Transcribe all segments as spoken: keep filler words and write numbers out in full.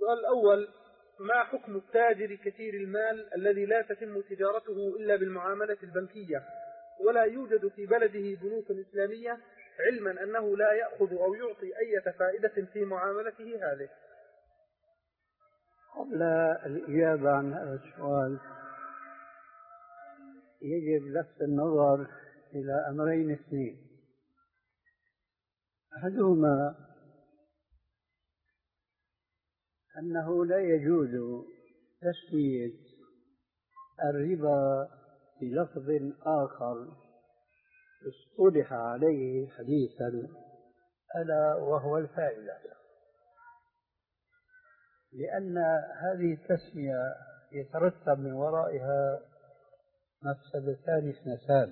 السؤال الأول: ما حكم التاجر كثير المال الذي لا تتم تجارته إلا بالمعاملة البنكية ولا يوجد في بلده بنوك إسلامية، علما أنه لا يأخذ أو يعطي أي فائدة في معاملته هذه؟ قبل الإجابة عن هذا السؤال يجب لفت النظر إلى أمرين اثنين. أحدهما أنه لا يجوز تسمية الربا بلفظ آخر اصطلح عليه حديثا، ألا وهو الفائدة، لأن هذه التسمية يترتب من ورائها مفسدتان اثنتان،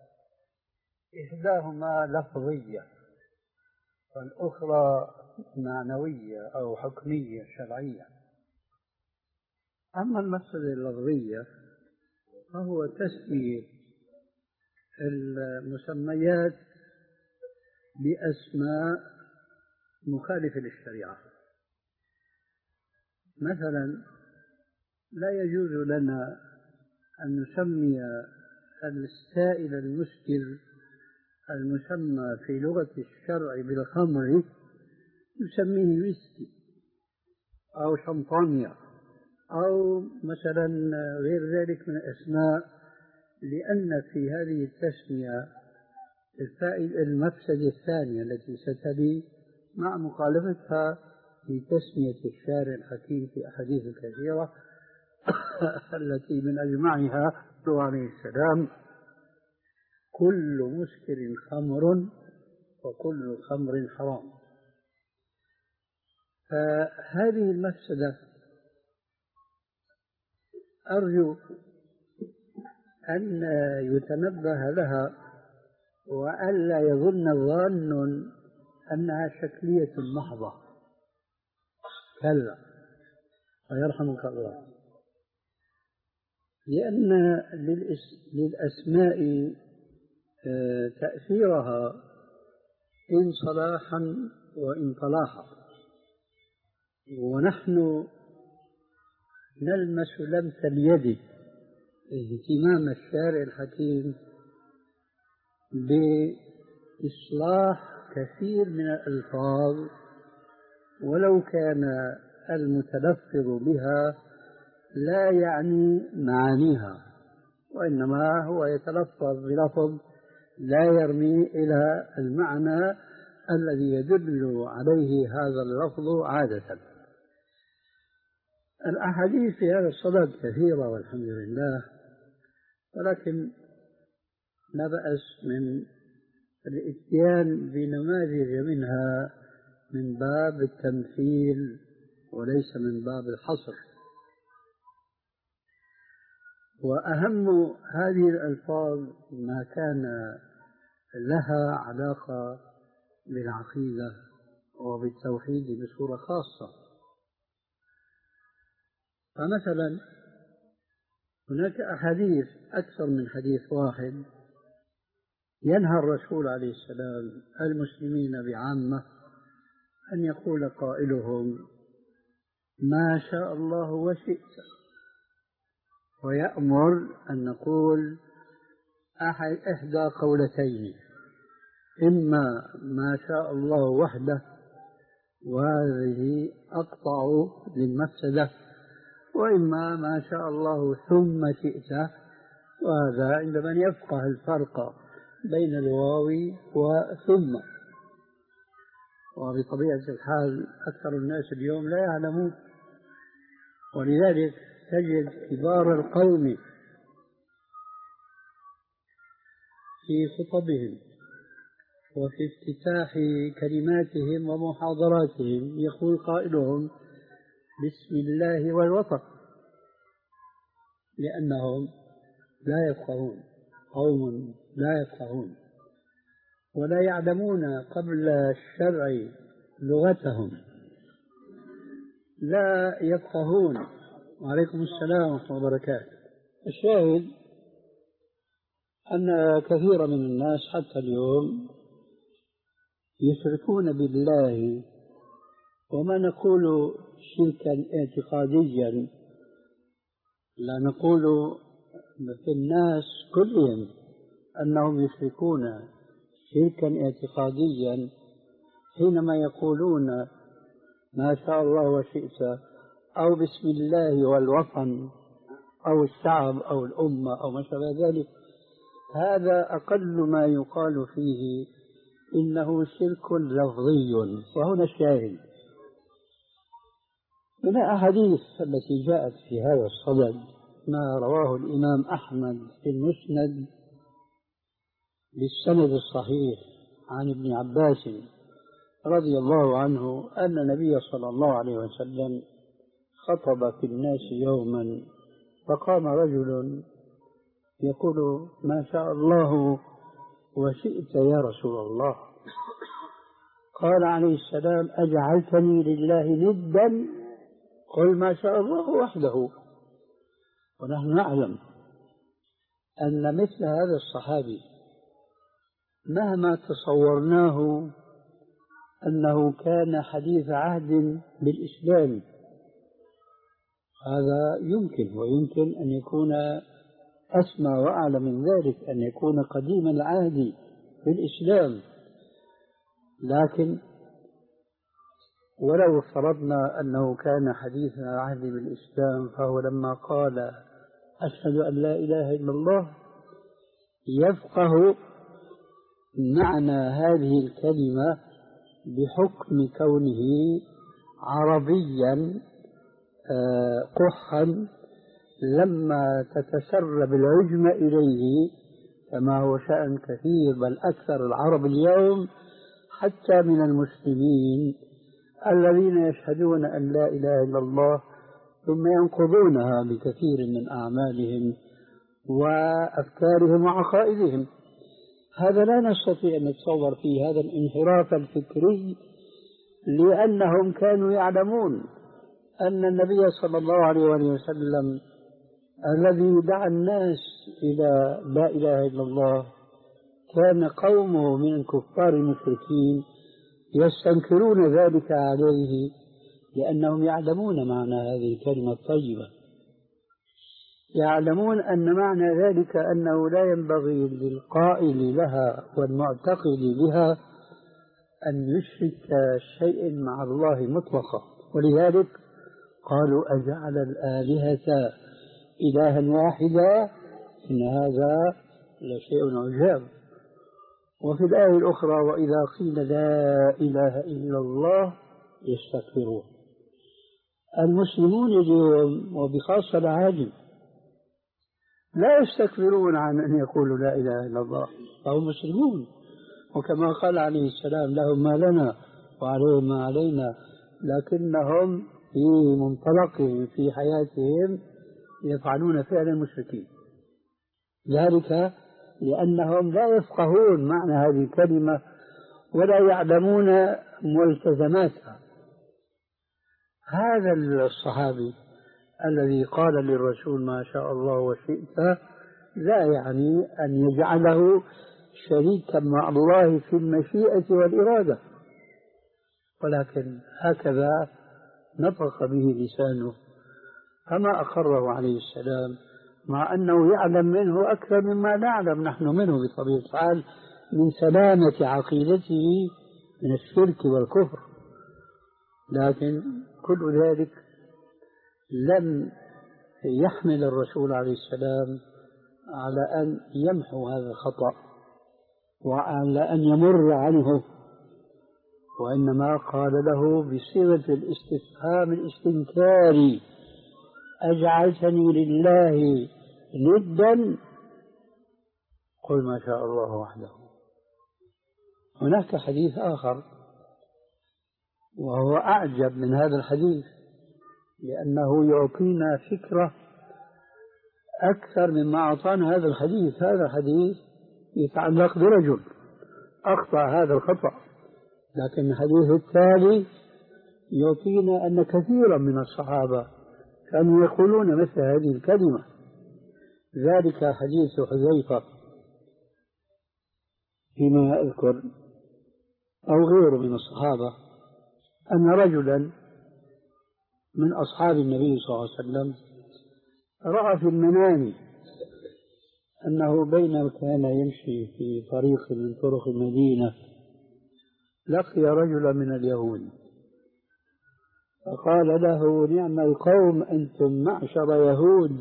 إحداهما لفظية والأخرى معنوية أو حكمية شرعية. أما المفسدة اللفظية فهو تسمية المسميات بأسماء مخالفة للشريعة. مثلا لا يجوز لنا أن نسمي السائل المسكر المسمى في لغة الشرع بالخمر نسميه ويسكي أو شمبانيا أو مثلا غير ذلك من الأسماء، لأن في هذه التسمية الفائدة المفسدة الثانية التي ستلي مع مخالفتها في تسمية الشارع الحكيم في أحاديث كثيرة التي من أجمعها قوله عليه السلام: كل مسكر خمر وكل خمر حرام. فهذه المفسدة أرجو أن يتنبه لها وألا يظن الظان أنها شكلية محضة، كلا ويرحمك الله، لأن للأسماء تأثيرها إن صلاحا وإن طلاحا، ونحن نلمس لمس اليد اهتمام الشارع الحكيم بإصلاح كثير من الألفاظ ولو كان المتلفظ بها لا يعني معانيها، وإنما هو يتلفظ بلفظ لا يرمي إلى المعنى الذي يدل عليه هذا اللفظ عادة. الأحاديث في هذا الصدد كثيرة والحمد لله، ولكن لا بأس من الإتيان بنماذج منها من باب التمثيل وليس من باب الحصر. وأهم هذه الألفاظ ما كان لها علاقة بالعقيدة وبالتوحيد بصورة خاصة. فمثلا هناك أحاديث أكثر من حديث واحد ينهى الرسول عليه السلام المسلمين بعامة أن يقول قائلهم ما شاء الله وشئت، ويأمر أن نقول أحد إحدى قولتين: إما ما شاء الله وحده وهذه أقطع للمفسدة، وإما ما شاء الله ثم شئت، وهذا عندما يفقه الفرق بين الواو وثم. وبطبيعة الحال أكثر الناس اليوم لا يعلمون، ولذلك تجد كبار القوم في خطبهم وفي افتتاح كلماتهم ومحاضراتهم يقول قائلهم بسم الله والوطن، لأنهم لا يفقهون، قوم لا يفقهون ولا يعلمون قبل الشرع لغتهم، لا يفقهون. وعليكم السلام ورحمة الله وبركاته. الشاهد أن كثير من الناس حتى اليوم يشركون بالله وما نقول شركا اعتقاديا، لا نقول في الناس كلهم أنهم يشركون شركا اعتقاديا حينما يقولون ما شاء الله وشئت، أو بسم الله والوطن أو الشعب أو الأمة أو ما شابه ذلك. هذا أقل ما يقال فيه إنه شرك لفظي. وهنا الشاهد من الأحاديث التي جاءت في هذا الصدد ما رواه الإمام أحمد في المسند بالسند الصحيح عن ابن عباس رضي الله عنه أن النبي صلى الله عليه وسلم خطب في الناس يوما، فقام رجل يقول ما شاء الله وشئت يا رسول الله. قال عليه السلام أجعلتني لله ندا؟ قل ما شاء الله وحده. ونحن نعلم أن مثل هذا الصحابي مهما تصورناه أنه كان حديث عهد بالإسلام، هذا يمكن، ويمكن أن يكون أسمى وأعلى من ذلك، أن يكون قديم العهد بالإسلام. لكن ولو افترضنا أنه كان حديث عهد بالإسلام، فهو لما قال أشهد أن لا إله إلا الله يفقه معنى هذه الكلمة بحكم كونه عربيا قحا لما تتسرب العجم إليه، كما هو شأن كثير بل أكثر العرب اليوم حتى من المسلمين الذين يشهدون أن لا إله إلا الله ثم ينقضونها بكثير من أعمالهم وأفكارهم وعقائدهم. هذا لا نستطيع أن نتصور فيه هذا الانحراف الفكري، لأنهم كانوا يعلمون أن النبي صلى الله عليه وسلم الذي دعا الناس إلى لا إله إلا الله كان قومه من الكفار المشركين يستنكرون ذلك عليه، لأنهم يعلمون معنى هذه الكلمة الطيبة، يعلمون أن معنى ذلك أنه لا ينبغي للقائل لها والمعتقد بها أن يشرك شيء مع الله مطلقا. ولذلك قالوا أجعل الآلهة إلها واحدا إن هذا لشيء عجاب. وفي الآية الأخرى وإذا قيل لا إله إلا الله يستكبرون. المسلمون اليوم وبخاصة العاجم لا يستكبرون عن أن يقولوا لا إله إلا الله، فهم مسلمون، وكما قال عليه السلام لهم ما لنا وعليهم ما علينا، لكنهم في منطلقهم في حياتهم يفعلون فعل المشركين. ذلك لأنهم لا يفقهون معنى هذه الكلمة ولا يعلمون ملتزماتها. هذا الصحابي الذي قال للرسول ما شاء الله وشئت لا يعني أن يجعله شريكا مع الله في المشيئة والإرادة، ولكن هكذا نطق به لسانه كما أقره عليه السلام، مع أنه يعلم منه أكثر مما نعلم نحن منه بطبيعة الحال من سلامة عقيدته من الشرك والكفر. لكن كل ذلك لم يحمل الرسول عليه السلام على أن يمحو هذا الخطأ وعلى أن يمر عنه، وإنما قال له بصيغة الاستفهام الاستنكاري أجعلتني لله ندا؟ قل ما شاء الله وحده. هناك حديث آخر وهو أعجب من هذا الحديث، لأنه يعطينا فكرة أكثر مما أعطانا هذا الحديث. هذا الحديث يتعلق برجل أخطأ هذا الخطأ، لكن الحديث التالي يعطينا أن كثيرا من الصحابة كانوا يقولون مثل هذه الكلمة. ذلك حديث حذيفة فيما أذكر أو غيره من الصحابة أن رجلا من أصحاب النبي صلى الله عليه وسلم رأى في المنام أنه بينما كان يمشي في طريق من طرق المدينة لقي رجلا من اليهود فقال له: نعم القوم أنتم معشر يهود،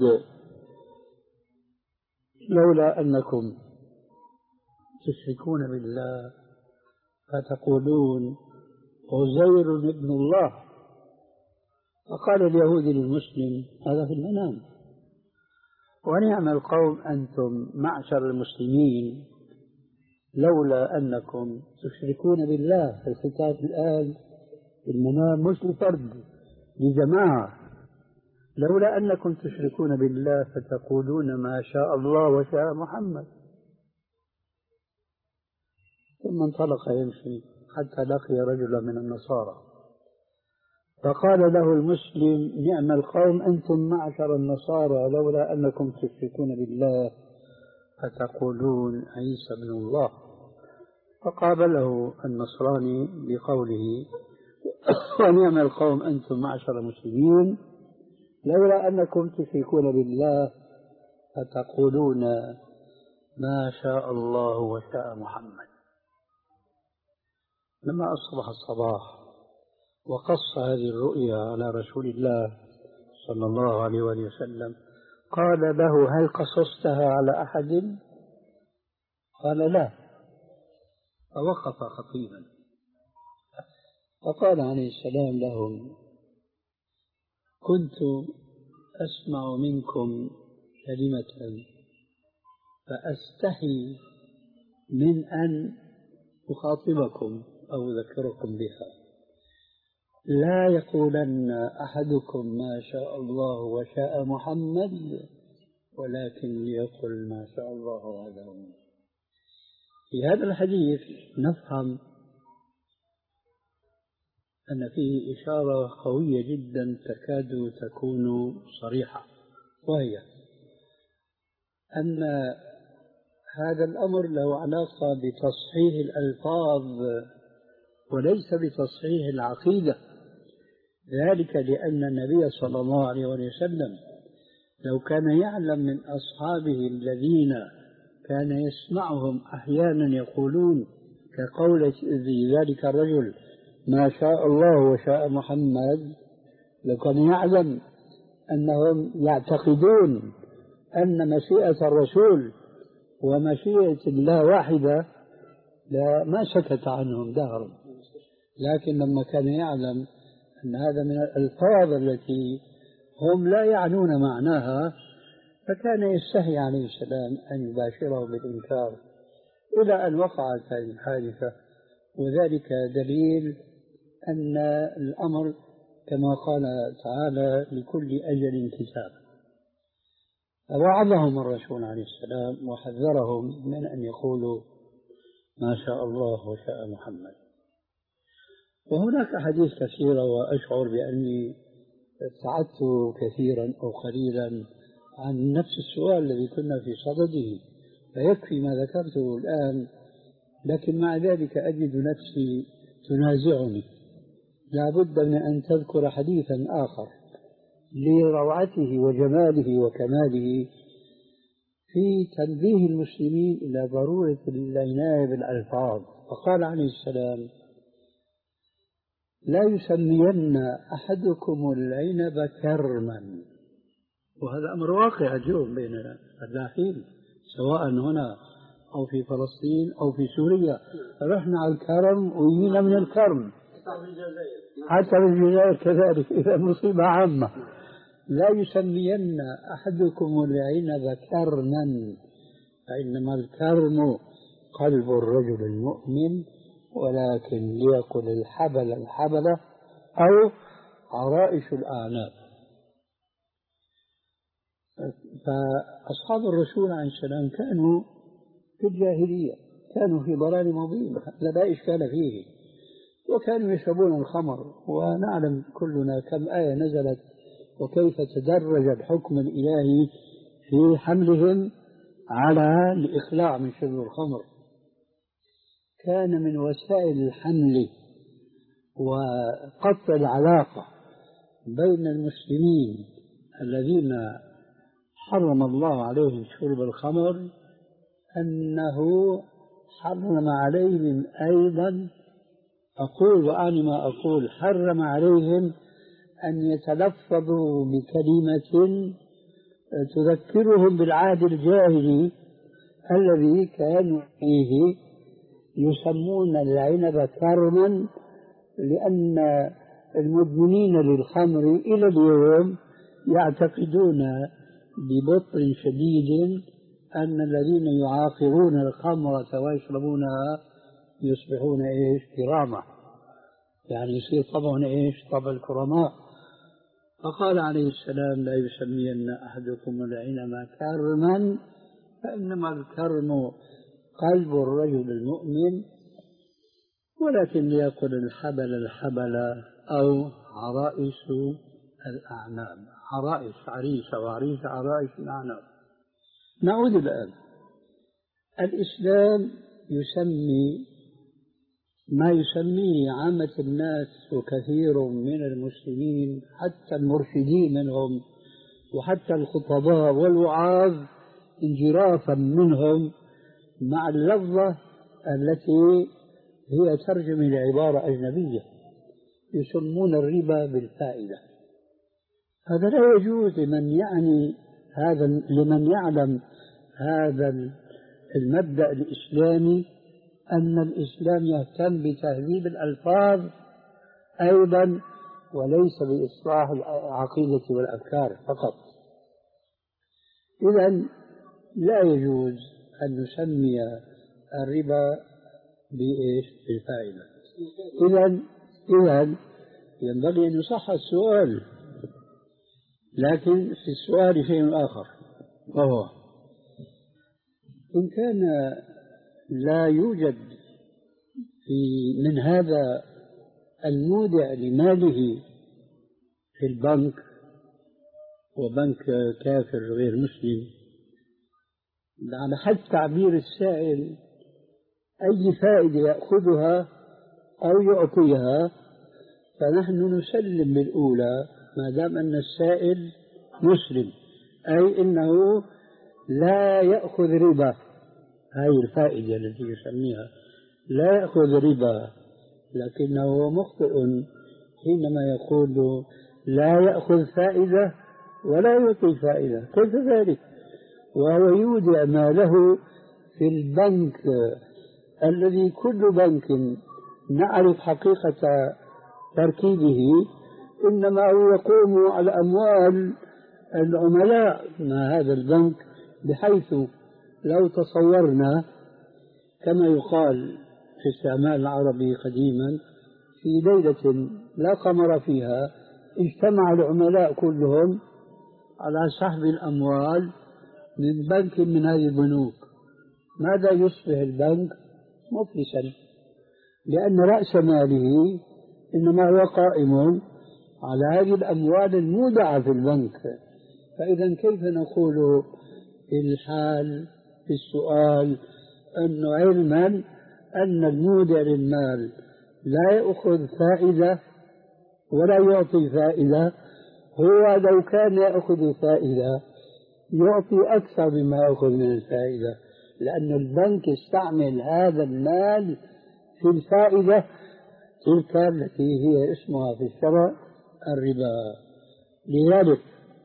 لولا أنكم تشركون بالله فتقولون عزير ابن الله. فقال اليهودي للمسلم هذا في المنام: ونعم القوم أنتم معشر المسلمين لولا أنكم تشركون بالله. الخطاب الآن في المنام مش لفرد، لجماعة. لولا أنكم تشركون بالله فتقولون ما شاء الله وشاء محمد. ثم انطلق يمشي حتى لقي رجلا من النصارى فقال له المسلم: نعم القوم أنتم معشر النصارى لولا أنكم تشركون بالله فتقولون عيسى بن الله. فقابله النصراني بقوله: ونعم القوم أنتم معشر المسلمين لولا أنكم تشركون بالله فتقولون ما شاء الله وشاء محمد. لما أصبح الصباح وقص هذه الرؤيا على رسول الله صلى الله عليه وسلم قال له: هل قصصتها على أحد؟ قال: لا. فوقف خطيبا فقال عليه السلام لهم: كنت أسمع منكم كلمة فأستحي من أن أخاطبكم أو أذكركم بها. لا يقولن أحدكم ما شاء الله وشاء محمد، ولكن ليقل ما شاء الله وهذا. في هذا الحديث نفهم أن فيه إشارة قوية جدا تكاد تكون صريحة، وهي أن هذا الأمر له علاقة بتصحيح الألفاظ وليس بتصحيح العقيدة. ذلك لأن النبي صلى الله عليه وسلم لو كان يعلم من أصحابه الذين كان يسمعهم أحيانا يقولون كقول ذلك الرجل ما شاء الله وشاء محمد، لو كان يعلم أنهم يعتقدون أن مشيئة الرسول ومشيئة الله واحدة ما سكت عنهم دهرا. لكن لما كان يعلم أن هذا من الألفاظ التي هم لا يعنون معناها فكان يستحي عليه السلام أن يباشره بالإنكار إلى أن وقعت هذه الحادثة. وذلك دليل أن الأمر كما قال تعالى لكل أجل كتاب. فوعظهم الرسول عليه السلام وحذرهم من أن يقولوا ما شاء الله وشاء محمد. وهناك أحاديث كثيرة وأشعر بأني ابتعدت كثيرا أو قليلا عن نفس السؤال الذي كنا في صدده، فيكفي ما ذكرته الآن. لكن مع ذلك أجد نفسي تنازعني، لا بد من أن تذكر حديثا آخر لروعته وجماله وكماله في تنبيه المسلمين إلى ضرورة العناية بالألفاظ. فقال عليه السلام: لا يسمين أحدكم العنب كرما. وهذا أمر واقع اليوم بين الفلاحين سواء هنا أو في فلسطين أو في سوريا. رحنا على الكرم وجينا من الكرم، حتى في الجزائر كذلك. إذا مصيبة عامة. لا يسمين أحدكم العنب كرما، فإنما الكرم قلب الرجل المؤمن، ولكن ليقل الحبل الحبلة أو عرائش الأعناب. فأصحاب الرسول عليه السلام كانوا في الجاهلية، كانوا في ضلال مبين، هذا لا إشكال فيه، وكانوا يشربون الخمر. ونعلم كلنا كم آية نزلت وكيف تدرج الحكم الإلهي في حملهم على الإقلاع من شرب الخمر. كان من وسائل الحمل وقطع العلاقة بين المسلمين الذين حرم الله عليهم شرب الخمر أنه حرم عليهم أيضا، أقول وأعني ما أقول، حرم عليهم أن يتلفظوا بكلمة تذكرهم بالعهد الجاهلي الذي كانوا فيه يسمون العنب كرما، لأن المدمنين للخمر إلى اليوم يعتقدون ببطء شديد أن الذين يعاقرون الخمرة ويشربونها يصبحون إيش؟ كرامة، يعني يصير طبعهم إيش؟ طبع الكرماء. فقال عليه السلام: لا يسمين أحدكم العنب كرما، فإنما الكرم قلب الرجل المؤمن، ولكن ليأكل الحبل الحبل أو عرائس الأعناب، عرائس عريسة وعريسة عرائس الأعناب. نعود الآن. الإسلام يسمي ما يسميه عامة الناس وكثير من المسلمين حتى المرشدين منهم وحتى الخطباء والوعاظ انجرافا منهم مع اللفظة التي هي ترجمة لعبارة أجنبية، يسمون الربا بالفائدة. هذا لا يجوز لمن يعني هذا، لمن يعلم هذا المبدأ الإسلامي، أن الإسلام يهتم بتهذيب الألفاظ أيضا وليس بإصلاح العقيدة والأفكار فقط. إذن لا يجوز أن نسمي الربا بإيش؟ بالفائدة. إذن إذن ينبغي أن يصح السؤال، لكن في السؤال شيء آخر، وهو إن كان لا يوجد في من هذا المودع لماله في البنك، وبنك كافر غير مسلم، على حد تعبير السائل أي فائدة يأخذها أو يعطيها، فنحن نسلم بالأولى ما دام أن السائل مسلم، أي إنه لا يأخذ ربا. هاي الفائدة التي يسميها لا يأخذ ربا، لكنه مخطئ حينما يقول لا يأخذ فائدة ولا يعطي فائدة. كيف ذلك وهو يودع ماله في البنك الذي كل بنك نعرف حقيقة تركيبه إنما هو يقوم على أموال العملاء مع هذا البنك، بحيث لو تصورنا كما يقال في الاستعمال العربي قديما في ليلة لا قمر فيها اجتمع العملاء كلهم على سحب الأموال من بنك من هذه البنوك، ماذا يصبح البنك؟ مفلسا، لأن رأس ماله إنما هو قائم على هذه الأموال المودعة في البنك. فإذا كيف نقول في الحال في السؤال أنه علما أن المودع للمال لا يأخذ فائدة ولا يعطي فائدة، هو لو كان يأخذ فائدة يعطي أكثر مما يأخذ من الفائدة، لأن البنك يستعمل هذا المال في الفائدة تلك التي هي اسمها في الشرع الربا. لذلك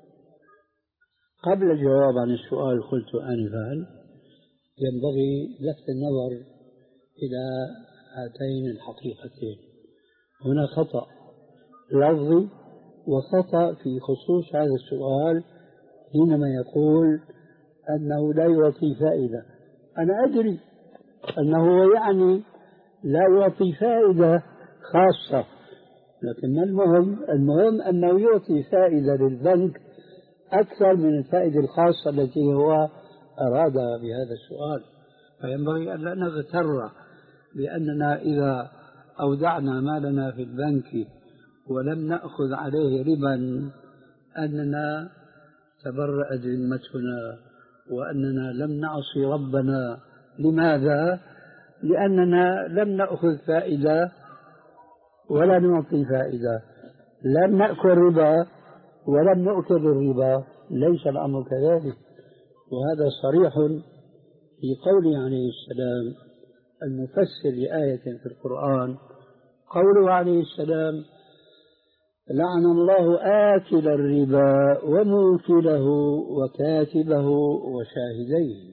قبل الجواب عن السؤال قلت آنفا ينبغي لفت النظر إلى هاتين الحقيقتين. هنا خطأ لفظي وخطأ في خصوص هذا السؤال حينما يقول أنه لا يعطي فائدة. أنا أدري أنه يعني لا يعطي فائدة خاصة، لكن المهم المهم أنه يعطي فائدة للبنك أكثر من الفائدة الخاصة التي هو أراد بهذا السؤال. فينبغي أن لا نغتر بأننا إذا أودعنا مالنا في البنك ولم نأخذ عليه ربا أننا تبرأت ذمتنا وأننا لم نعصي ربنا. لماذا؟ لأننا لم نأخذ فائدة ولا نعطي فائدة، لم نأكل ربا ولم نؤكل الربا، ليس الأمر كذلك. وهذا صريح في قوله عليه السلام المفسر لآية في القرآن، قوله عليه السلام لعن الله آكل الربا وموكله وكاتبه وشاهديه.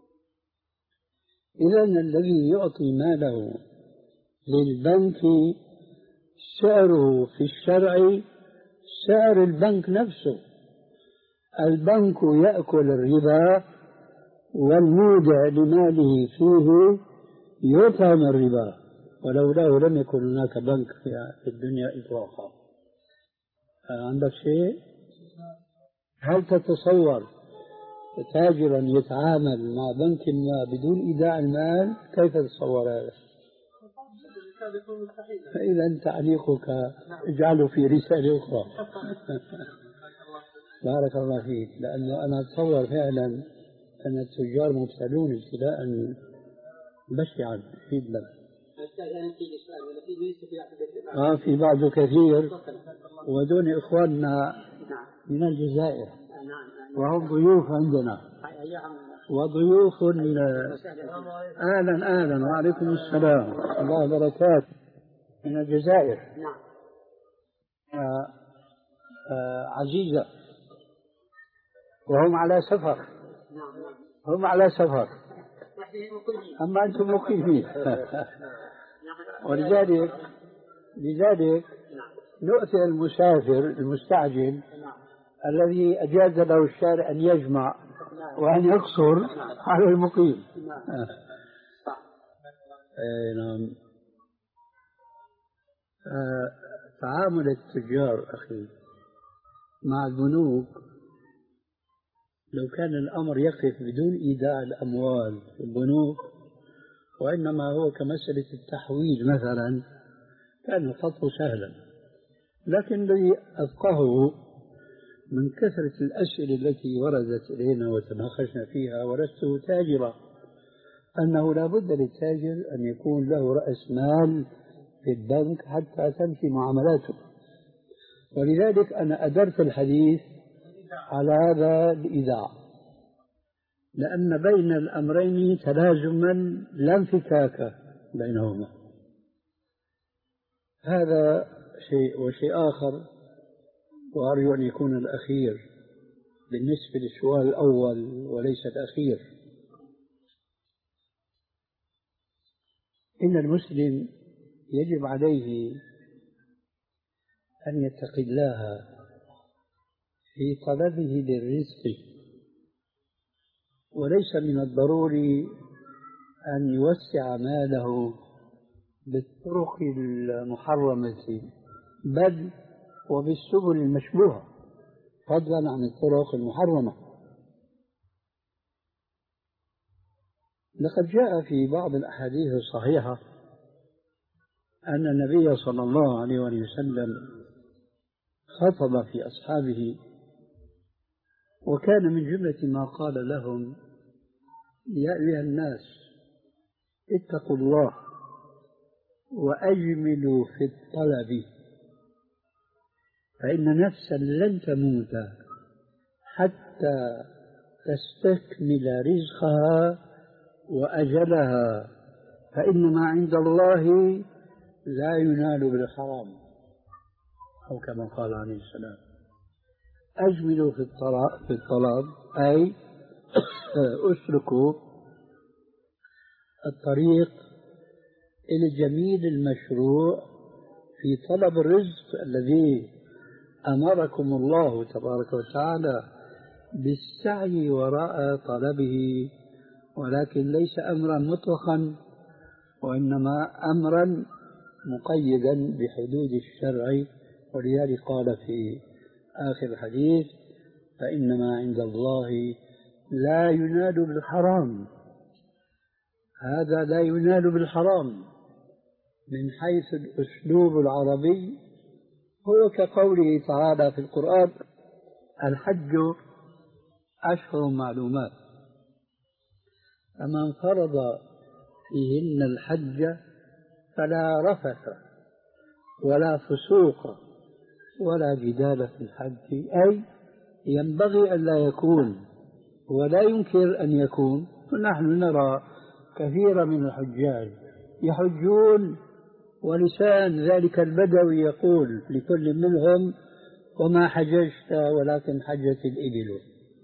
إذن الذي يعطي ماله للبنك سعره في الشرع سعر البنك نفسه. البنك يأكل الربا والمودع لماله فيه يطعم الربا، ولولاه لم يكن هناك بنك في الدنيا إطلاقا. عندك شيء؟ هل تتصور تاجرا يتعامل مع بنك ما بدون إيداع المال؟ كيف تتصور هذا؟ فإذا تعليقك اجعله في رسالة أخرى. بارك الله فيك، لأنه أنا أتصور فعلا أن التجار مبتلون ابتلاء بشعا جدا. آه في بعض كثير، ودون إخواننا من الجزائر وهم ضيوف عندنا وضيوف أهلا أهلا وعليكم السلام الله وبركاته من الجزائر. آه آه عزيزة، وهم على سفر، هم على سفر أما أنتم مقيمين. ولذلك لذلك نؤتي المسافر المستعجل الذي أجاز له الشارع أن يجمع وأن يقصر على المقيم. أي نعم. آه تعامل التجار أخي مع البنوك لو كان الأمر يقف بدون إيداع الأموال في البنوك وإنما هو كمسألة التحويل مثلا كان الخط سهلا، لكن الذي أفقهه من كثرة الأسئلة التي وردت إلينا وتناقشنا فيها، ولست تاجرا، أنه لا بد للتاجر أن يكون له رأس مال في البنك حتى تمشي معاملاته. ولذلك أنا أدرت الحديث على هذا الإيداع، لأن بين الأمرين تلازما لا انفكاك بينهما. هذا شيء. وشيء آخر وأرجو أن يكون الأخير بالنسبة للسؤال الأول وليس الأخير، إن المسلم يجب عليه أن يتقي الله في طلبه للرزق، وليس من الضروري أن يوسع ماله بالطرق المحرمة بل وبالسبل المشبوهة فضلا عن الطرق المحرمة. لقد جاء في بعض الأحاديث الصحيحة أن النبي صلى الله عليه وسلم خطب في أصحابه، وكان من جملة ما قال لهم يا أيها الناس اتقوا الله وأجملوا في الطلب، فإن نفسا لن تموت حتى تستكمل رزقها وأجلها، فإن ما عند الله لا ينال بالحرام، أو كما قال عليه السلام. أجملوا في الطلب أي أسلكوا الطريق إلى الجميل المشروع في طلب الرزق الذي أمركم الله تبارك وتعالى بالسعي وراء طلبه، ولكن ليس أمرا مطلقا وإنما أمرا مقيدا بحدود الشرع. ولذلك قال في آخر الحديث فإن ما عند الله لا ينال بالحرام. هذا لا ينال بالحرام من حيث الأسلوب العربي هو كقوله تعالى في القرآن الحج أشهر معلومات، فمن فرض فيهن الحج فلا رفث ولا فسوق ولا جدال في الحج، أي ينبغي أن لا يكون ولا يمكن أن يكون. ونحن نرى كثيرا من الحجاج يحجون ولسان ذلك البدوي يقول لكل منهم: وما حججت ولكن حجت الإبل.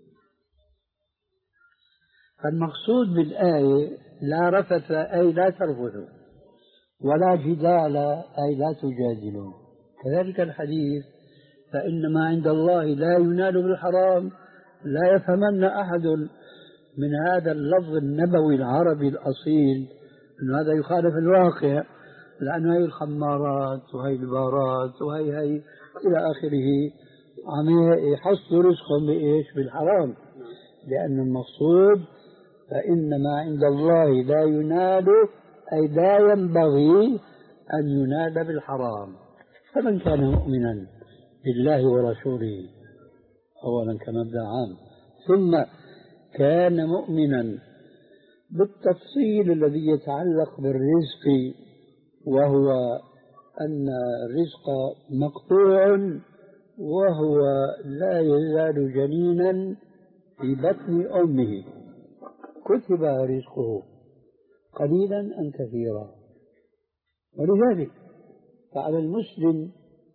فالمقصود بالآية لا رفث أي لا ترفثوا، ولا جدال أي لا تجادلوا. كذلك الحديث: فإنما عند الله لا ينال بالحرام. لا يفهمن أحد من هذا اللفظ النبوي العربي الأصيل أن هذا يخالف الواقع، لأن هي الخمارات وهي البارات وهي هي إلى آخره عم يحصلوا رزقهم بإيش؟ بالحرام. لأن المقصود فإنما عند الله لا ينال أي لا ينبغي أن ينال بالحرام. فمن كان مؤمنا بالله ورسوله أولا كمبدأ عام، ثم كان مؤمنا بالتفصيل الذي يتعلق بالرزق، وهو أن الرزق مقطوع وهو لا يزال جنينا في بطن أمه، كتب رزقه قليلا أم كثيرا. ولذلك فعلى المسلم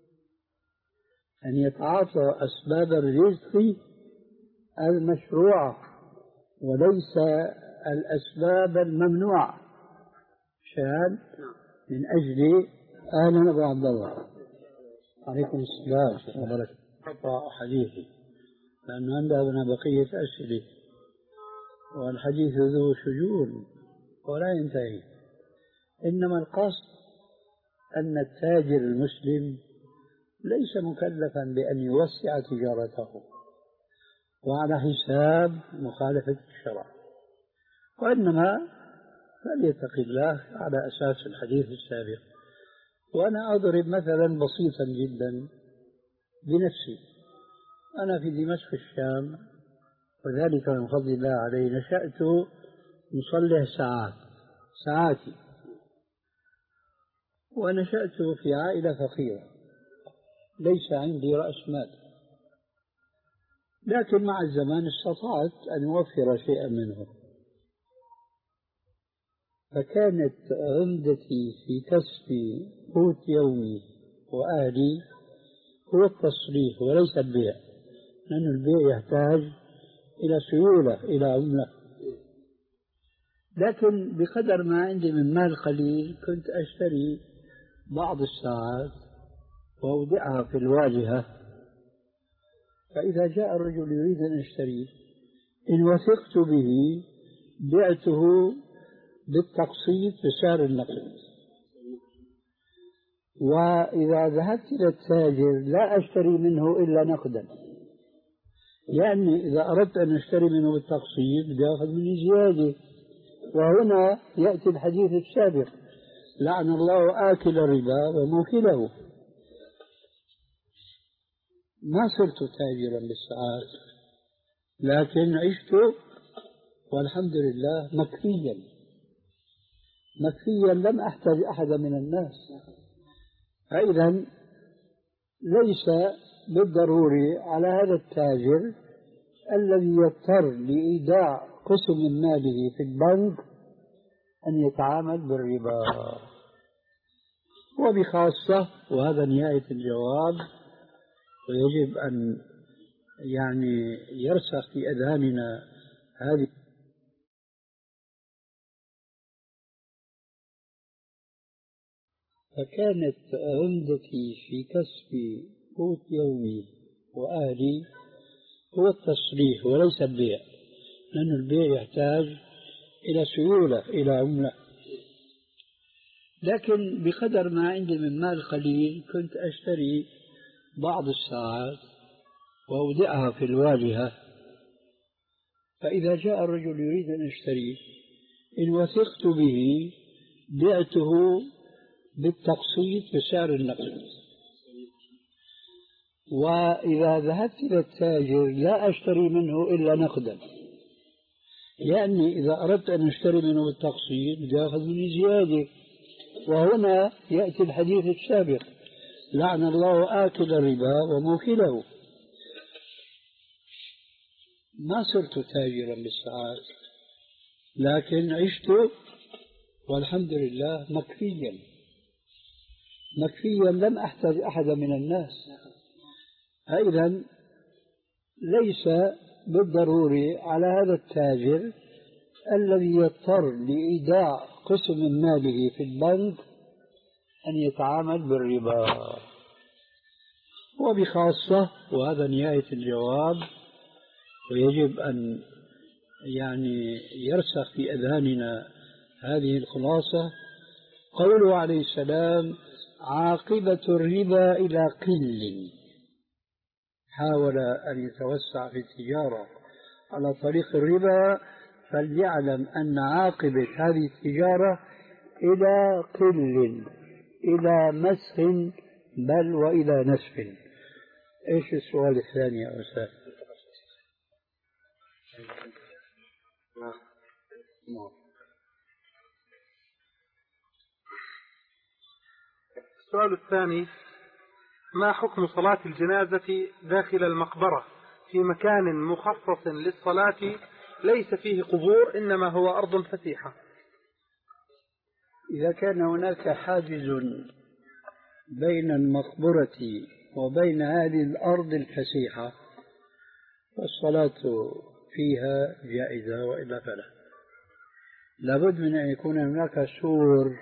أن يتعاطى أسباب الرزق المشروعة وليس الأسباب الممنوعة، شان من أجل أهلا أبو عبد الله عليكم السلام وبركاته. أقرأ حديثي لأن عندنا بقية أسئلة والحديث ذو شجون ولا ينتهي. إنما القصد أن التاجر المسلم ليس مكلفا بأن يوسع تجارته وعلى حساب مخالفة الشرع، وإنما فليتقي الله على أساس الحديث السابق. وأنا أضرب مثلا بسيطا جدا بنفسي. أنا في دمشق الشام، وذلك من فضل الله علي، نشأت مصلح ساعات ساعاتي، ونشأت في عائلة فقيرة ليس عندي رأس مال، لكن مع الزمان استطعت أن أوفر شيئا منه. فكانت عمدتي في كسب قوت يومي وأهلي هو التصريف وليس البيع، لأن البيع يحتاج إلى سيولة إلى عملة. لكن بقدر ما عندي من مال قليل كنت أشتري بعض الساعات وأودعها في الواجهة، فإذا جاء الرجل يريد أن يشتريه إن وثقت به بعته بالتقسيط بسعر النقد. وإذا ذهبت إلى التاجر لا أشتري منه إلا نقدا، لأني إذا أردت أن أشتري منه بالتقسيط بيأخذ مني زيادة. وهنا يأتي الحديث السابق: لعن الله آكل الربا وموكله. ما صرت تاجرا بالساعات، لكن عشت والحمد لله مكفيا مكفيا لم أحتاج أحدا من الناس. فإذا ليس بالضروري على هذا التاجر الذي يضطر لإيداع قسم من ماله في البنك أن يتعامل بالربا. وبخاصة، وهذا نهاية الجواب ويجب أن يعني يرسخ في أذهاننا هذه. فكانت عمدتي في كسب قوت يومي وأهلي هو التصريح وليس البيع، لأن البيع يحتاج إلى سيولة إلى عملة. لكن بقدر ما عندي من مال قليل كنت أشتري بعض الساعات وأودعها في الواجهة، فإذا جاء الرجل يريد أن يشتريه إن وثقت به بعته بالتقسيط بسعر النقد. وإذا ذهبت إلى التاجر لا أشتري منه إلا نقدا، لأني إذا أردت أن أشتري منه بالتقسيط بيأخذ مني زيادة. وهنا يأتي الحديث السابق: لعن الله آكل الربا وموكله. ما صرت تاجرا بالساعات، لكن عشت والحمد لله مكفيا مكفيا، لم أحتاج أحدا من الناس. إذن ليس بالضروري على هذا التاجر الذي يضطر لإيداع قسم من ماله في البنك أن يتعامل بالربا. وبخاصة، وهذا نهاية الجواب، ويجب أن يعني يرسخ في أذهاننا هذه الخلاصة، قوله عليه السلام: عاقبة الربا إلى قل. حاول أن يتوسع في التجارة على طريق الربا، فليعلم أن عاقبة هذه التجارة إلى قل، إلى مسخ، بل وإلى نسف. إيش السؤال الثاني يا أستاذ؟ السؤال الثاني: ما حكم صلاة الجنازة داخل المقبرة في مكان مخصص للصلاة ليس فيه قبور إنما هو أرض فسيحة؟ إذا كان هناك حاجز بين المقبرة وبين هذه الأرض الفسيحة فالصلاة فيها جائزة، وإلا فلا. لابد من أن يكون هناك سور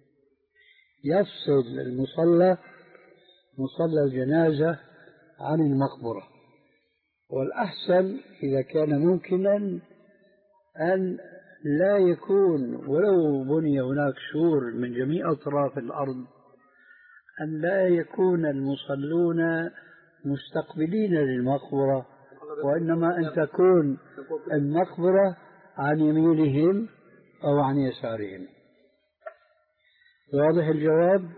يفصل المصلى مصلى الجنازة عن المقبرة، والأحسن إذا كان ممكنا أن لا يكون، ولو بني هناك سور من جميع أطراف الأرض، أن لا يكون المصلون مستقبلين للمقبرة، وإنما أن تكون المقبرة عن يمينهم أو عن يسارهم. واضح الجواب؟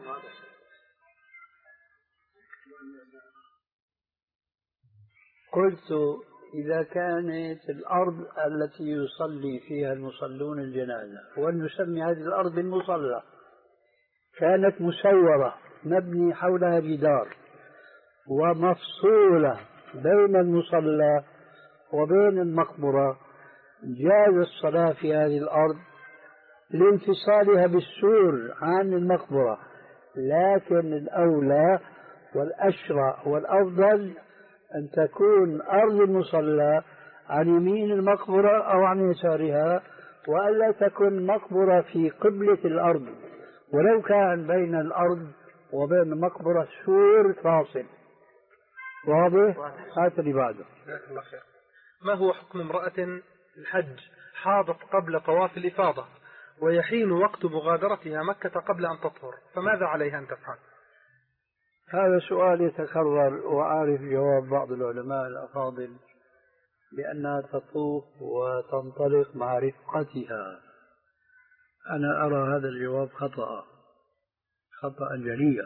قلت: إذا كانت الأرض التي يصلي فيها المصلون الجنازة، ونسمي هذه الأرض المصلى، كانت مسورة مبني حولها جدار ومفصولة بين المصلى وبين المقبرة، جاز الصلاة في هذه الأرض لانفصالها بالسور عن المقبرة، لكن الأولى والأشرع والأفضل أن تكون أرض المصلى عن يمين المقبرة أو عن يسارها، وألا تكون مقبرة في قبلة الأرض، ولو كان بين الأرض وبين المقبرة سور فاصل. واضح؟ هات اللي بعده. ما هو حكم امرأة الحج حاضت قبل طواف الإفاضة ويحين وقت مغادرتها مكة قبل أن تطهر، فماذا عليها أن تفعل؟ هذا سؤال يتكرر، وأعرف جواب بعض العلماء الأفاضل بأنها تطوف وتنطلق مع رفقتها. أنا أرى هذا الجواب خطأ خطأ جليا.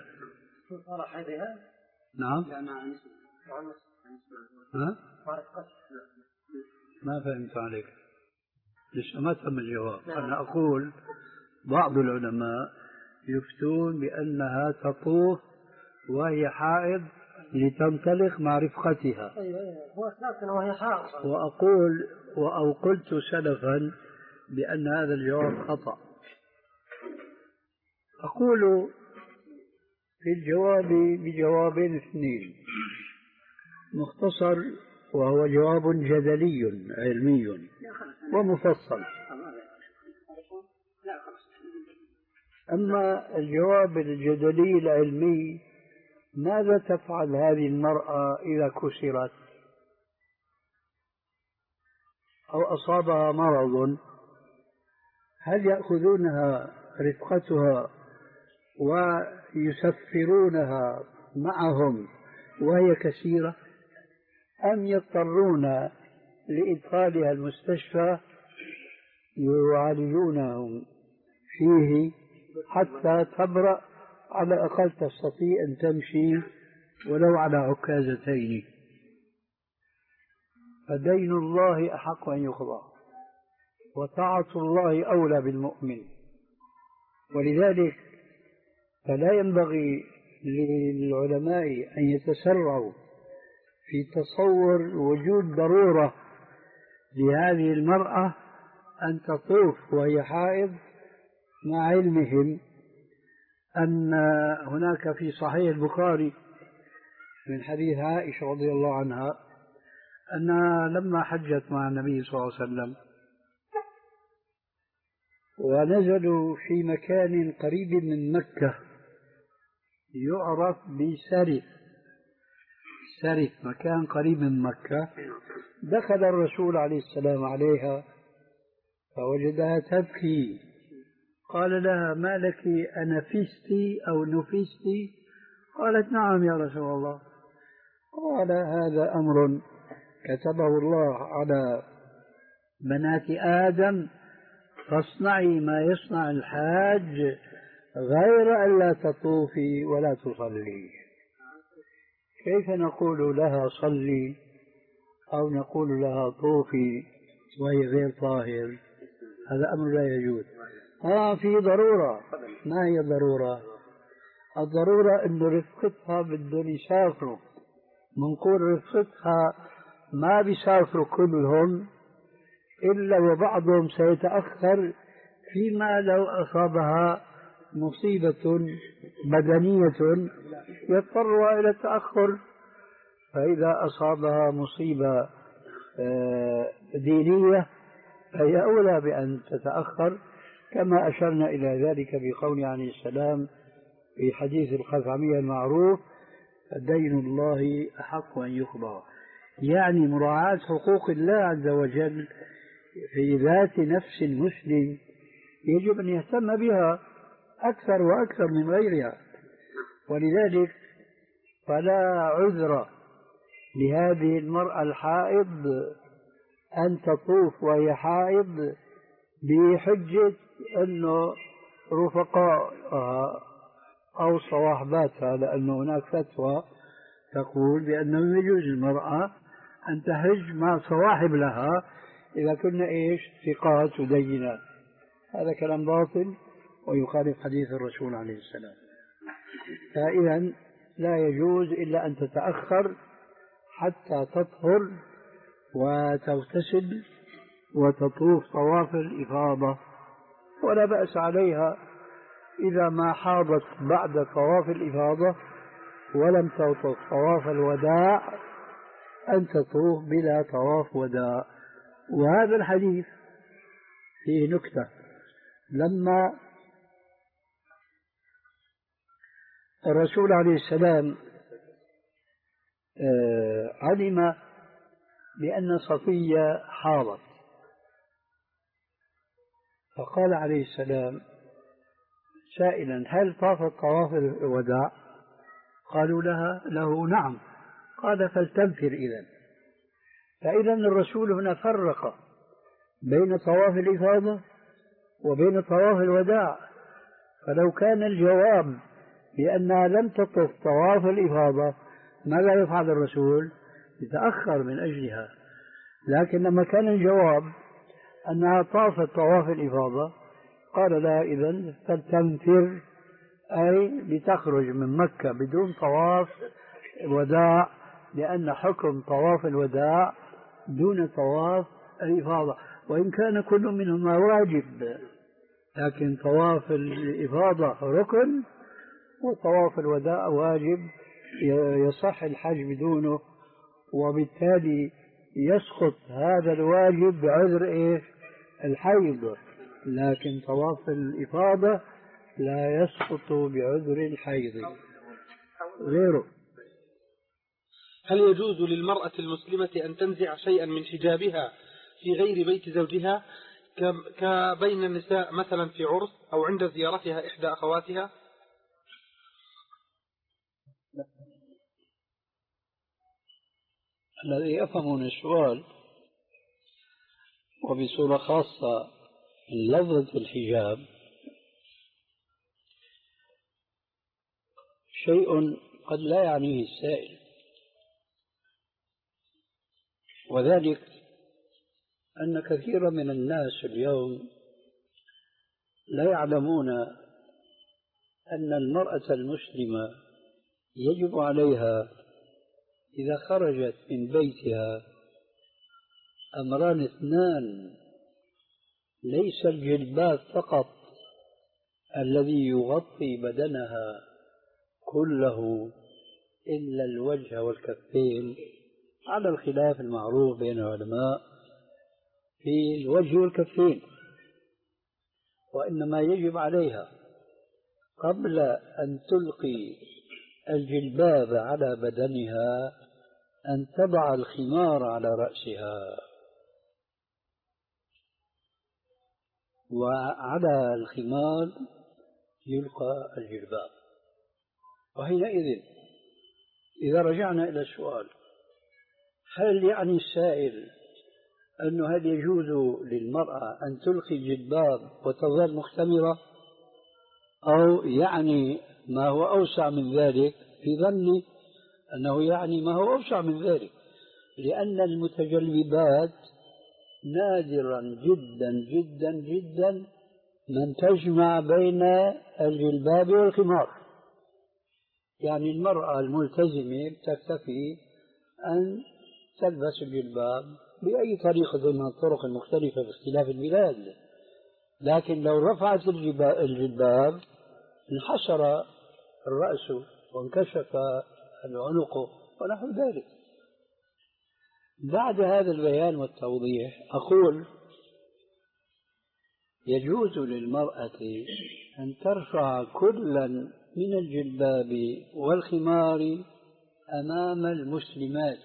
نعم. ها؟ ما فهمت عليك، لسه ما تم الجواب. أنا أقول بعض العلماء يفتون بأنها تطوف وهي حائض لتنطلق مع رفقتها، وأقول أو قلت سلفا بأن هذا الجواب خطأ. أقول في الجواب بجوابين اثنين: مختصر وهو جواب جدلي علمي ومفصل، أما الجواب الجدلي العلمي: ماذا تفعل هذه المرأة إذا كسرت أو أصابها مرض؟ هل يأخذونها رفقتها ويسفرونها معهم وهي كثيرة، أم يضطرون لإدخالها المستشفى يعالجونهم فيه حتى تبرأ، على الأقل تستطيع أن تمشي ولو على عكازتين؟ فدين الله أحق أن يقضى، وطاعة الله أولى بالمؤمن، ولذلك فلا ينبغي للعلماء أن يتسرعوا في تصور وجود ضرورة لهذه المرأة أن تطوف وهي حائض، مع علمهم أن هناك في صحيح البخاري من حديث عائشة رضي الله عنها أنها لما حجت مع النبي صلى الله عليه وسلم ونزلوا في مكان قريب من مكة يعرف بسرف، سرف مكان قريب من مكة، دخل الرسول عليه السلام عليها فوجدها تبكي، قال لها: ما لك أنفستي أو نفستي؟ قالت: نعم يا رسول الله. قال: هذا أمر كتبه الله على بنات آدم، فاصنعي ما يصنع الحاج غير أن لا تطوفي ولا تصلي. كيف نقول لها صلي أو نقول لها طوفي وهي غير طاهر؟ هذا أمر لا يجوز. آه في ضرورة. ما هي الضرورة؟ الضرورة أن رفقتها بدهم يسافروا، منقول رفقتها ما بيسافروا كلهم إلا وبعضهم سيتأخر فيما لو أصابها مصيبة بدنية يضطر إلى التأخر، فإذا أصابها مصيبة دينية فهي أولى بأن تتأخر، كما أشرنا إلى ذلك بقول عليه السلام في حديث الخثعمية المعروف: دين الله أحق أن يقضى. يعني مراعاة حقوق الله عز وجل في ذات نفس المسلم يجب أن يهتم بها أكثر وأكثر من غيرها، ولذلك فلا عذر لهذه المرأة الحائض أن تطوف وهي حائض بحجة أنه رفقاءها أو صواحباتها، لأنه هناك فتوى تقول بأنه يجوز المرأة أن تحج مع صواحب لها إذا كنا إيش ثقات ودينات. هذا كلام باطل ويخالف حديث الرسول عليه السلام. فإذا لا يجوز إلا أن تتأخر حتى تطهر وتغتسل وتطوف طواف الإفاضة، ولا بأس عليها إذا ما حاضت بعد طواف الإفاضة ولم تطوف طواف الوداع أن تطوف بلا طواف وداع. وهذا الحديث فيه نكتة: لما الرسول عليه السلام علم بأن صفية حاضت فقال عليه السلام سائلا: هل طافت طواف الوداع؟ قالوا لها له: نعم. قال: فلتنفر إذن. فإذا الرسول هنا فرق بين طواف الإفاضة وبين طواف الوداع، فلو كان الجواب بأنها لم تطف طواف الإفاضة ماذا يفعل الرسول؟ يتأخر من أجلها. لكن لما كان الجواب أنها طافت طواف الإفاضة قال لها: إذن فلتنفر، أي لتخرج من مكة بدون طواف وداع، لأن حكم طواف الوداع دون طواف الإفاضة، وإن كان كل منهما واجب، لكن طواف الإفاضة ركن وطواف الوداع واجب يصح الحج بدونه، وبالتالي يسقط هذا الواجب بعذر إيه؟ الحيض، لكن طواف الإفاضة لا يسقط بعذر الحيض غيره. هل يجوز للمرأة المسلمة أن تنزع شيئا من حجابها في غير بيت زوجها كبين النساء مثلا في عرس أو عند زيارتها إحدى أخواتها؟ الذي يفهم من السؤال وبصورة خاصة لفظة الحجاب شيء قد لا يعنيه السائل، وذلك أن كثيرا من الناس اليوم لا يعلمون أن المرأة المسلمة يجب عليها إذا خرجت من بيتها أمران اثنان، ليس الجلباب فقط الذي يغطي بدنها كله إلا الوجه والكفين، على الخلاف المعروف بين العلماء في الوجه والكفين، وإنما يجب عليها قبل أن تلقي الجلباب على بدنها أن تضع الخمار على رأسها، وعلى الخمار يلقى الجلباب. وحينئذ إذا رجعنا إلى السؤال، هل يعني السائل أنه هل يجوز للمرأة أن تلقي الجلباب وتظل مختمرة، أو يعني ما هو أوسع من ذلك؟ في ظني أنه يعني ما هو أوسع من ذلك، لأن المتجلبات نادرا جدا جدا جدا من تجمع بين الجلباب والخمار. يعني المرأة الملتزمة تكتفي أن تلبس الجلباب بأي طريقة من الطرق المختلفة باختلاف البلاد، لكن لو رفعت الجلباب انحسر الرأس وانكشف العنق ونحو ذلك. بعد هذا البيان والتوضيح أقول يجوز للمرأة أن ترفع كلا من الجلباب والخمار أمام المسلمات،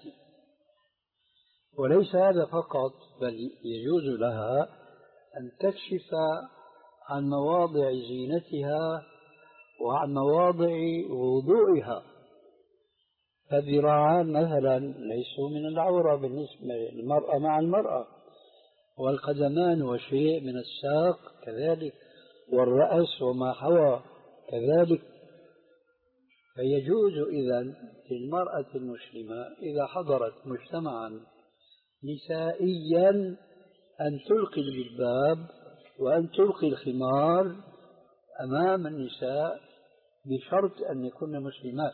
وليس هذا فقط، بل يجوز لها أن تكشف عن مواضع زينتها وعن مواضع وضوئها. فالذراعان مثلا ليسوا من العورة بالنسبة للمرأة مع المرأة، والقدمان وشيء من الساق كذلك، والرأس وما حوى كذلك. فيجوز إذن للمرأة المسلمة إذا حضرت مجتمعا نسائيا أن تلقي الجلباب وأن تلقي الخمار أمام النساء بشرط أن يكون مسلمات.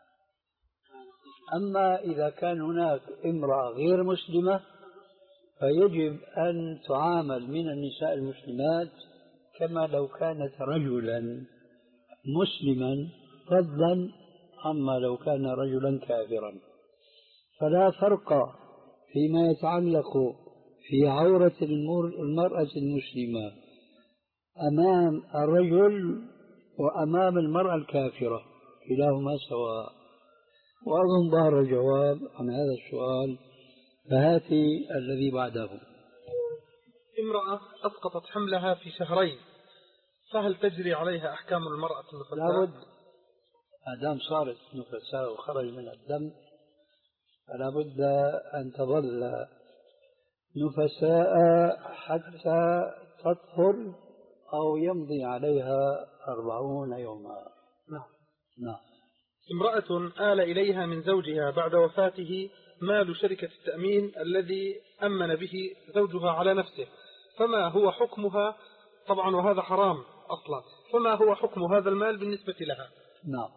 أما إذا كان هناك امرأة غير مسلمة فيجب أن تعامل من النساء المسلمات كما لو كانت رجلا مسلما، فضلا عما لو كان رجلا كافرا. فلا فرق فيما يتعلق في عورة المرأة المسلمة أمام الرجل وأمام المرأة الكافرة، كلاهما سواء. وأظن ظهر الجواب عن هذا السؤال، فهاتي الذي بعده. امرأة أسقطت حملها في شهرين، فهل تجري عليها أحكام المرأة النفساء؟ لابد، ما دام صارت نفساء وخرج من الدم فلا بد أن تظل نفساء حتى تطهر أو يمضي عليها أربعون يوما. نعم. نعم. امرأة آل إليها من زوجها بعد وفاته مال شركة التأمين الذي أمن به زوجها على نفسه، فما هو حكمها؟ طبعا وهذا حرام أصلا، فما هو حكم هذا المال بالنسبة لها؟ نعم.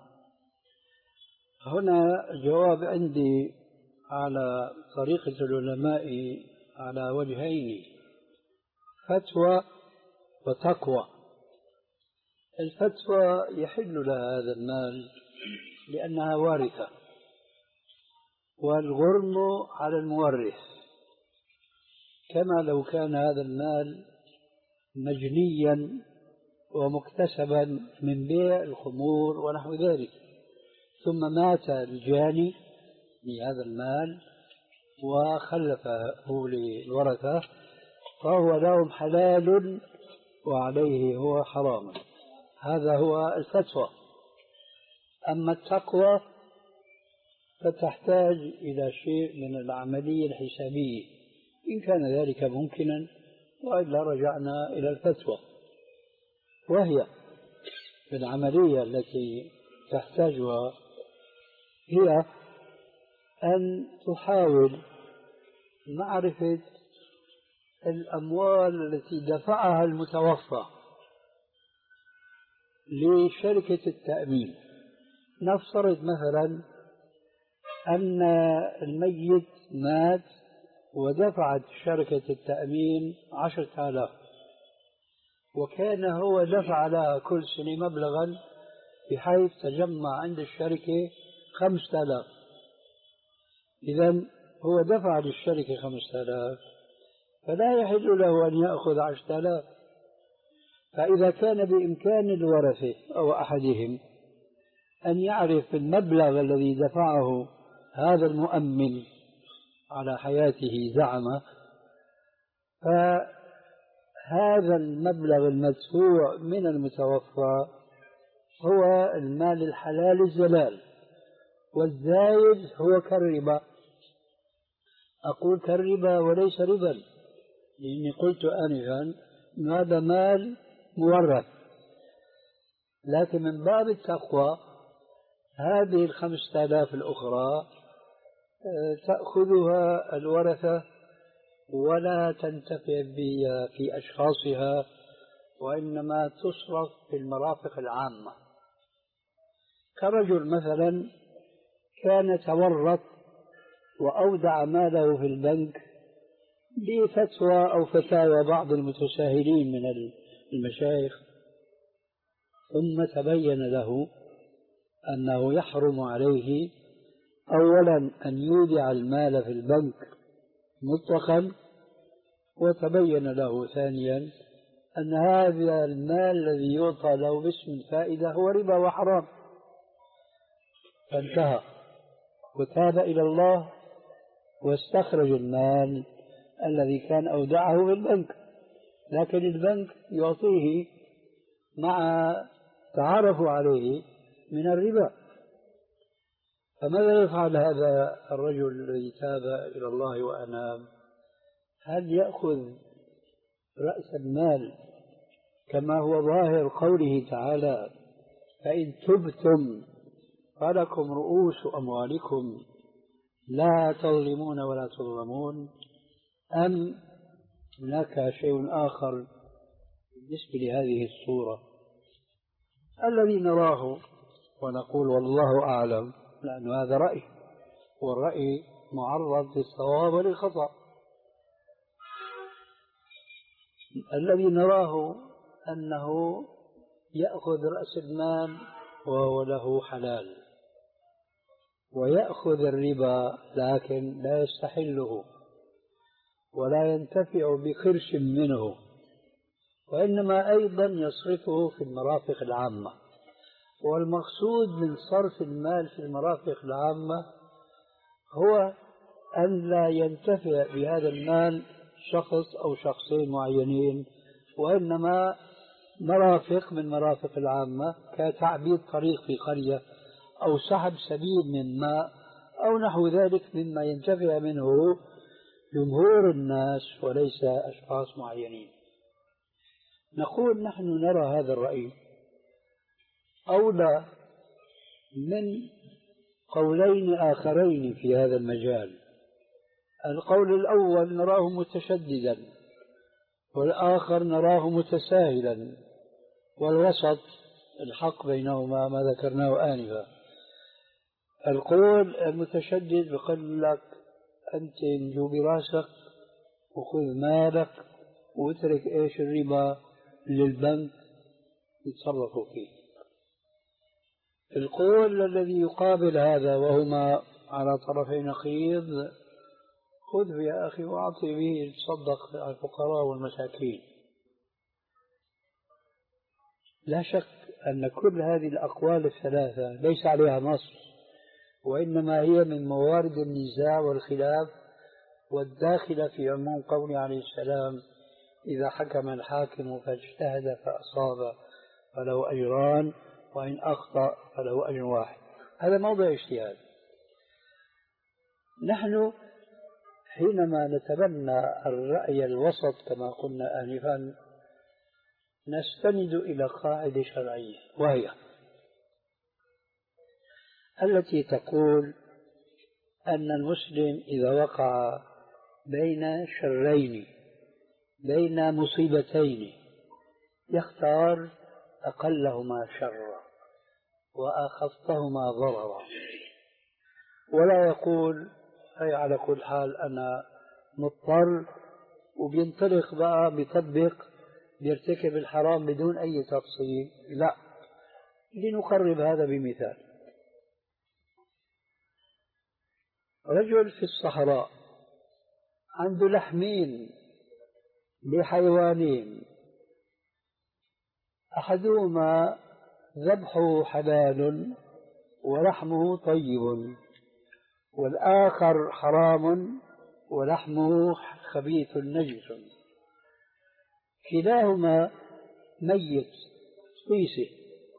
هنا جواب عندي على طريقة العلماء على وجهين: فتوى وتقوى. الفتوى يحل لها هذا المال لأنها وارثة، والغرم على المورث، كما لو كان هذا المال مجنيا ومكتسبا من بيع الخمور ونحو ذلك، ثم مات الجاني لهذا المال وخلفه للورثة، فهو لهم حلال وعليه هو حرام. هذا هو الفتوى. أما التقوى فتحتاج إلى شيء من العملية الحسابية، إن كان ذلك ممكنا، وإلا رجعنا إلى الفتوى، وهي العملية التي تحتاجها هي أن تحاول معرفة الأموال التي دفعها المتوفى لشركة التأمين، نفترض مثلا أن الميت مات ودفعت شركة التأمين عشرة آلاف، وكان هو دفع لها كل سنة مبلغا بحيث تجمع عند الشركة خمسة آلاف. إذن هو دفع للشركة خمسة آلاف، فلا يحل له أن يأخذ عشرة آلاف. فإذا كان بإمكان الورثة أو أحدهم أن يعرف المبلغ الذي دفعه هذا المؤمن على حياته زعمه، فهذا المبلغ المدفوع من المتوفى هو المال الحلال الزلال، والزايد هو كالربا. أقول كالربا وليس ربا، لأني قلت آنفا هذا مال مورث، لكن من باب التقوى هذه الخمسة آلاف الأخرى تأخذها الورثة ولا تنتفع بها في أشخاصها، وإنما تصرف في المرافق العامة. كرجل مثلا كان تورط وأودع ماله في البنك بفتوى أو فتاوى بعض المتساهلين من المشايخ، ثم تبين له أنه يحرم عليه أولا أن يودع المال في البنك مطلقا، وتبين له ثانيا أن هذا المال الذي يعطى له باسم الفائدة هو ربا وحرام، فانتهى وتاب إلى الله واستخرج المال الذي كان أودعه في البنك، لكن البنك يعطيه مع تعرفوا عليه من الربا. فماذا يفعل هذا الرجل الذي تاب إلى الله وأناب؟ هل يأخذ رأس المال كما هو ظاهر قوله تعالى فإن تبتم فلكم رؤوس أموالكم لا تظلمون ولا تظلمون، أم هناك شيء آخر بالنسبة لهذه الصورة؟ الذي نراه ونقول والله أعلم، لأن هذا رأي، والرأي معرض للصواب وللخطأ. الذي نراه أنه يأخذ رأس المال وهو له حلال، ويأخذ الربا لكن لا يستحله ولا ينتفع بقرش منه، وإنما أيضا يصرفه في المرافق العامة. والمقصود من صرف المال في المرافق العامة هو أن لا ينتفع بهذا المال شخص أو شخصين معينين، وإنما مرافق من مرافق العامة كتعبيد طريق في قرية أو سحب سبيل من ماء أو نحو ذلك مما ينتفع منه جمهور الناس وليس أشخاص معينين. نقول نحن نرى هذا الرأي أولى من قولين آخرين في هذا المجال. القول الأول نراه متشددا، والآخر نراه متساهلا، والوسط الحق بينهما ما ذكرناه آنفا. القول المتشدد بيقول لك أنت انجو براسك وخذ مالك واترك إيش الربا للبنك يتصرفوا فيه. القول الذي يقابل هذا وهما على طرفي نقيض خذه يا أخي وأعطي به تصدق على الفقراء والمساكين. لا شك أن كل هذه الأقوال الثلاثة ليس عليها نص، وإنما هي من موارد النزاع والخلاف والداخلة في عموم قوله عليه السلام إذا حكم الحاكم فاجتهد فأصاب فله أجران وإن أخطأ فله أجر واحد. هذا موضع اجتهاد. نحن حينما نتبنى الرأي الوسط كما قلنا آنفا نستند إلى قاعدة شرعية، وهي التي تقول أن المسلم إذا وقع بين شرين بين مصيبتين يختار أقلهما شرا، وأخفتهما ضررا، ولا يقول أي على كل حال أنا مضطر، وبينطلق بقى بيطبق بيرتكب الحرام بدون أي تفصيل. لا، لنقرب هذا بمثال. رجل في الصحراء عنده لحمين لحيوانين، أحدهما ذبحه حلال ولحمه طيب، والآخر حرام ولحمه خبيث نجس، كلاهما ميت طيسه،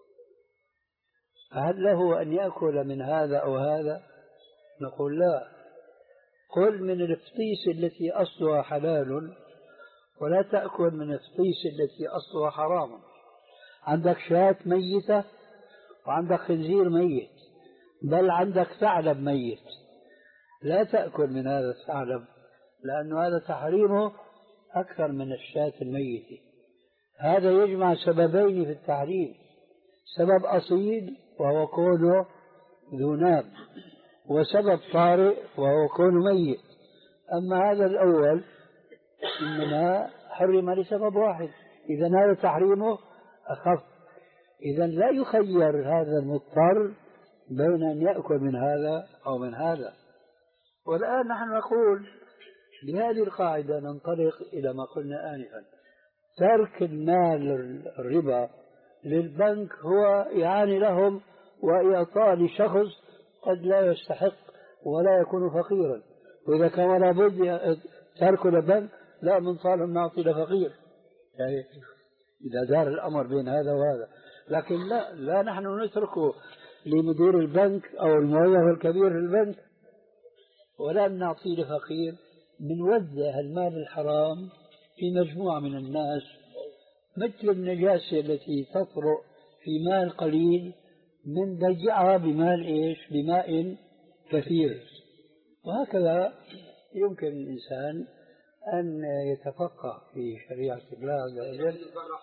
فهل له أن يأكل من هذا أو هذا؟ نقول لا، كل من الفطيس التي أصلها حلال ولا تأكل من الفطيس التي أصلها حرام. عندك شاة ميتة وعندك خنزير ميت، بل عندك ثعلب ميت، لا تأكل من هذا الثعلب لأن هذا تحريمه أكثر من الشاة الميتة. هذا يجمع سببين في التحريم، سبب أصيل وهو كونه ذو ناب، وسبب طارئ وهو كونه ميت. أما هذا الأول إنما حرم لسبب واحد، إذا هذا تحريمه أخف. إذا لا يخير هذا المضطر بين أن يأكل من هذا أو من هذا. والآن نحن نقول بهذه القاعدة ننطلق إلى ما قلنا آنفا، ترك المال الربا للبنك هو إعانة لهم وإعطاء لشخص قد لا يستحق ولا يكون فقيرا، وإذا كان لابد ترك البنك لا من طالب نعطي لفقير، يعني إذا دار الأمر بين هذا وهذا. لكن لا, لا نحن نتركه لمدير البنك أو الموظف الكبير في البنك ولا نعطيه لفقير، بنوزع المال الحرام في مجموعة من الناس مثل النجاسة التي تطرأ في مال قليل من ضيعها بمال إيش؟ بماء كثير. وهكذا يمكن الإنسان أن يتفقه في شريعة الله عز وجل.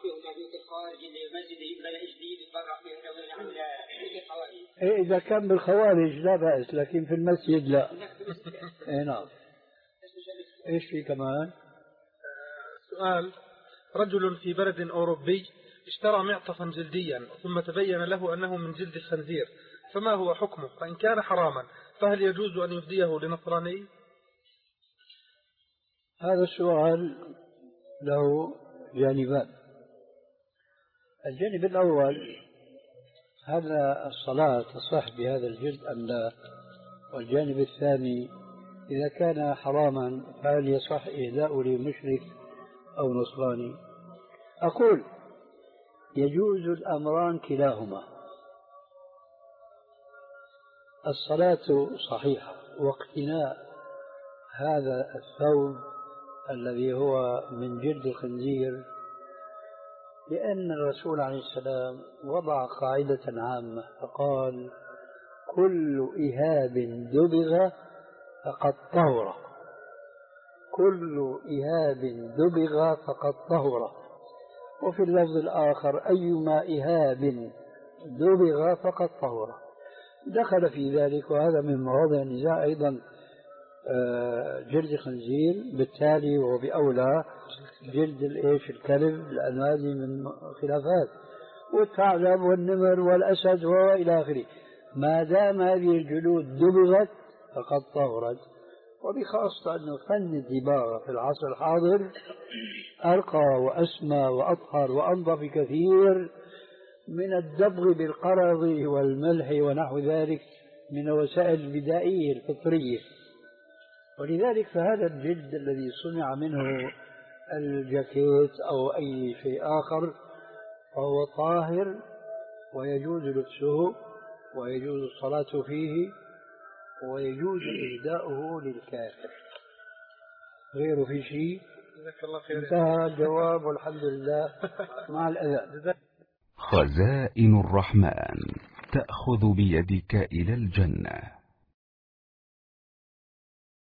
إذا كان بالخوارج لا بأس، لكن في المسجد لا. إيه نعم. إيش في كمان؟ سؤال: رجل في بلد أوروبي اشترى معطفا جلديا ثم تبين له أنه من جلد الخنزير، فما هو حكمه؟ فإن كان حراما فهل يجوز أن يفديه لنصراني؟ هذا السؤال له جانبان. الجانب الأول، هل الصلاة تصح بهذا الجلد أم لا؟ والجانب الثاني، إذا كان حراما فهل يصح إهداؤه لمشرك أو نصراني؟ أقول يجوز الأمران كلاهما. الصلاة صحيحة، واقتناء هذا الثوب الذي هو من جلد الخنزير، لأن الرسول عليه السلام وضع قاعدة عامة فقال: كل إهاب دبغ فقد طهر، كل إهاب دبغ فقد طهر. وفي اللفظ الآخر: أيما إهاب دبغ فقد طهر. دخل في ذلك، وهذا من مواضع النزاع أيضا، جلد الخنزير، بالتالي وهو بأولى جلد الإيش الكلب، لأن هذه من خلافات، والثعلب والنمر والأسد وإلى آخره. ما دام هذه الجلود دبغت فقد طهرت. وبخاصة أنه فن الدباغة في العصر الحاضر أرقى وأسمى وأطهر وأنظف كثير من الدبغ بالقرض والملح ونحو ذلك من الوسائل البدائية الفطرية. ولذلك فهذا الجلد الذي صنع منه الجاكيت أو أي شيء آخر فهو طاهر ويجوز لبسه ويجوز الصلاة فيه ويجوز إهداؤه للكافر. غيره في شيء؟ انتهى الجواب والحمد لله مع الأذان. خزائن الرحمن تأخذ بيدك إلى الجنة.